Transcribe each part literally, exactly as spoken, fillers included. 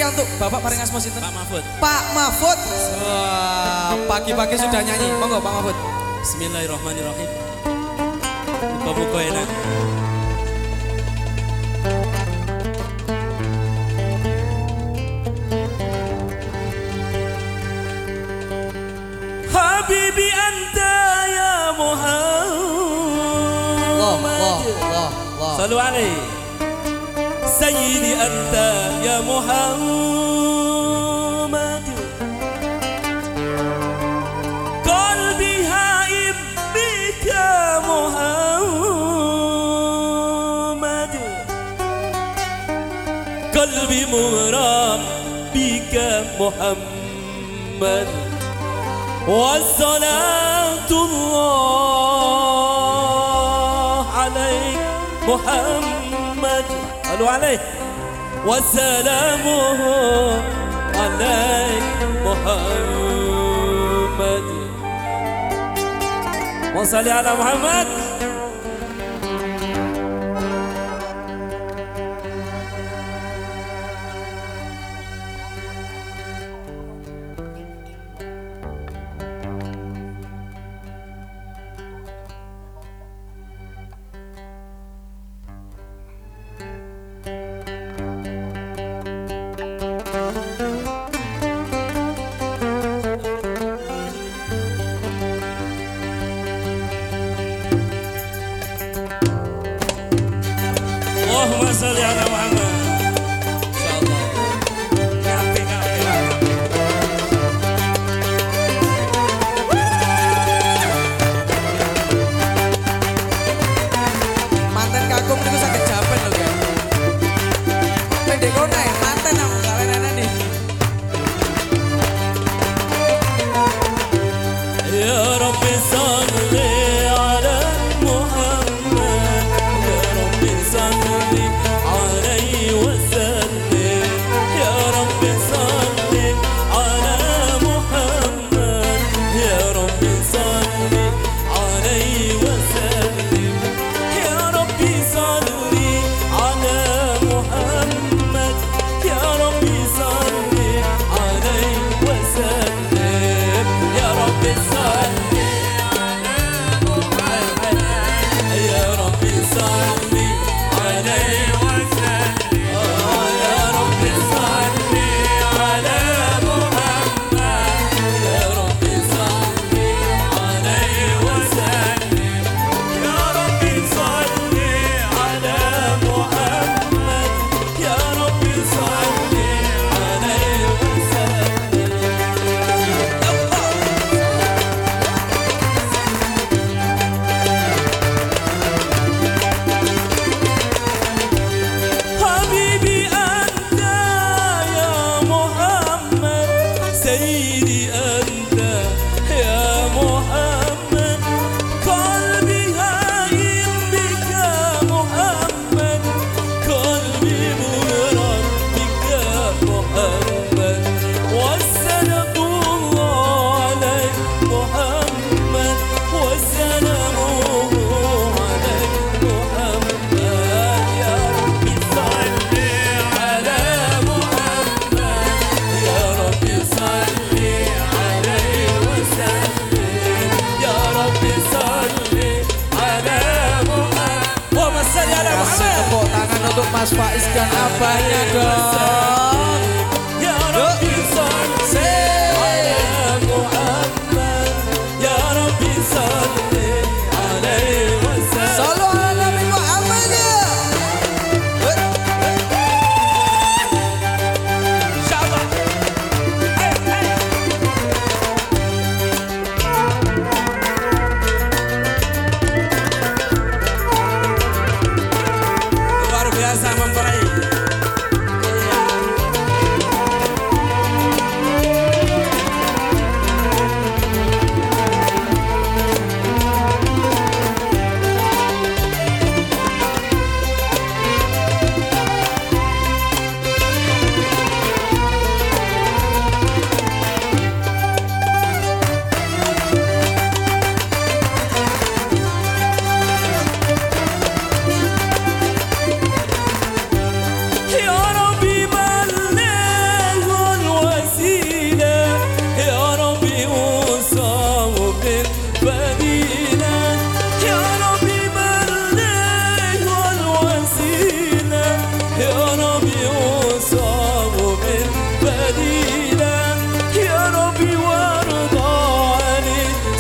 spesial untuk Bapak paring asma sinten? Pak Mahfud. Pak Mahfud. Wah, pagi-pagi sudah nyanyi. Monggo Pak Mahfud. Bismillahirrahmanirrahim. Muka-muka enak. Habibi anta ya Muhammad. Allah, Allah, Allah, Allah. Sallu alaihi. Sayyidi anta ya Muhammad. Qalbi haib bika Muhammad. Qalbi mughram bika Muhammad. والصلاة الله عليك محمد قالوا عليه وسلامه عليك محمد وصلي على محمد. اللهم صل على محمد. Insyaallah. Kafe kafe. Manten kagum niku saged japen lho, Kak. Pendek kono ya, manten aku kalenan nih. Ya Rabbi salli ala Muhammad. Ya Rabbi salli alaihi wasallim. Ya Rabbi salli ala Muhammad. Ya Rabbi salli alaihi wasallim. Ya Rabbi salli ala Muhammad. Ya Rabbi salli alaihi wasallim. Ya Rabbi salli يا ربي صل عليه وسلم. يا ربي صل على محمد. يا ربي صل عليه وسلم. يا ربي صل على محمد. يا ربي صل عليه وسلم. حبيبي أنت يا محمد. سيدي أنت يا محمد. قلبي هايم بك محمد. قلبي مغرم بك محمد. والسلام الله عليك محمد. والسلام عليك محمد. يا ربي صل على محمد. يا ربي صل عليه وسلم. يا ربي صل على محمد. اللهم صل على Kasih محمد. tepuk tangan untuk Mas Faiz dan abahnya dong. يا ربي صل على محمد. يا ربي صل عليه وسلم. Sallu ala Nabi Muhammad. Insyaallah. Hey, hey. Luar biasa mempelai. Iya.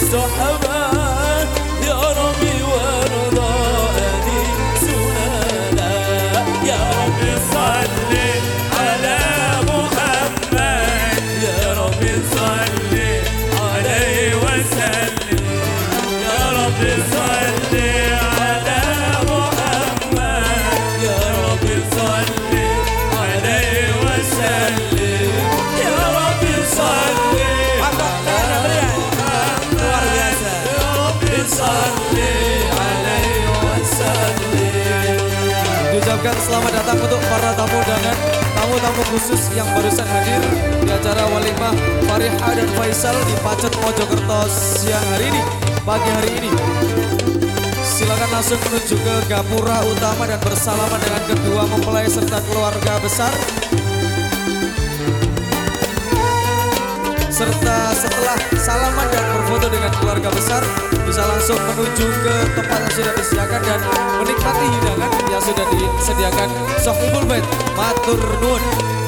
الصحابة يا ربي وارضى أهل سننا يا ربي صل على محمد يا ربي صل عليه وسلم يا ربي صل على محمد يا ربي صل عليه وسلم يا ربي صل Luar biasa. يا ربي صل عليه وسلم. Diucapkan selamat datang untuk para tamu undangan, tamu-tamu khusus yang barusan hadir di acara walimah Fariha dan Faisal di Pacet Mojokerto siang hari ini, pagi hari ini. Silakan langsung menuju ke gapura utama dan bersalaman dengan kedua mempelai serta keluarga besar. Serta setelah salaman dan berfoto dengan keluarga besar, bisa langsung menuju ke tempat yang sudah disediakan dan menikmati hidangan yang sudah disediakan Sohibul Bait. Matur nuwun.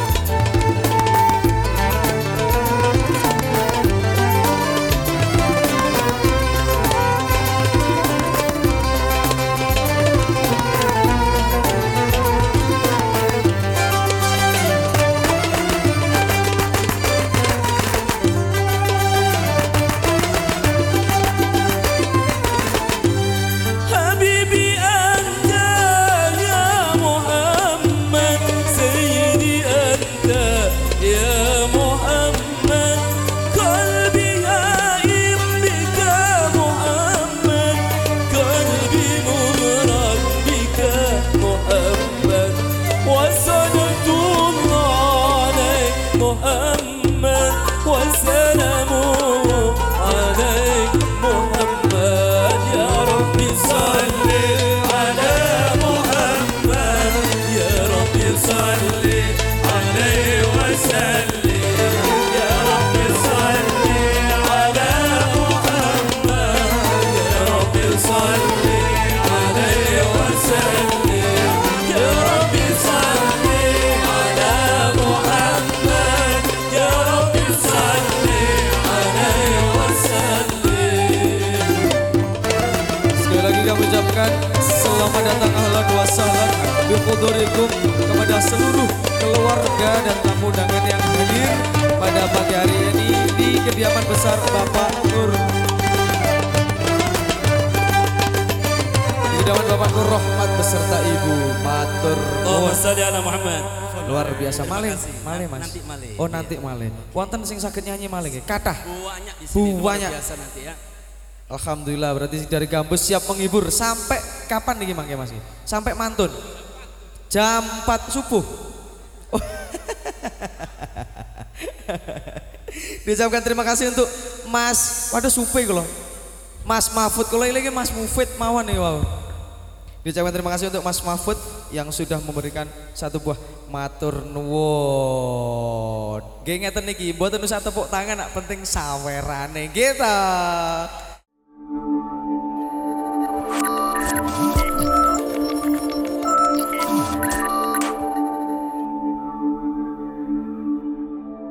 حبيبي أنت يا محمد سيدي أنت يا محمد قلبي هائم بك محمد قلبي مغرق بك محمد وصلاة الله عليك محمد وسلام عليك محمد يا ربي صل على محمد يا ربي صل عليه وسلم يا ربي صل على محمد يا ربي صل عليه وسلم يا ربي صل على محمد يا ربي صل عليه وسلم. Sekali lagi kami ucapkan selamat datang ahlan wa sahlan bihudurikum kepada seluruh keluarga dan tamu undangan yang hadir pada pagi hari ini di kediaman besar Bapak Nur. Di kediaman Bapak Nur Rohmat beserta Ibu. Matur Allahumma nuwun. shalli ala Muhammad. Luar biasa malih, malih Mas. Nanti malih. Oh nanti malih. Wonten sing saged nyanyi malih nggih? Kathah. Banyak di sini luar Banyak. biasa nanti ya. Alhamdulillah berarti dari Gambus siap menghibur sampai kapan nih Mangke Mas? Sampai mantun. Jam empat subuh. Oh. Diucapkan terima kasih untuk Mas, waduh supe kalau Mas Mahfud, kalau ini lagi Mas Mufid mawon nih wow. Diucapkan terima kasih untuk Mas Mahfud yang sudah memberikan satu buah matur nuwun. Nggih ngeten niki, mboten usah tepuk tangan, nak penting sawerane kita.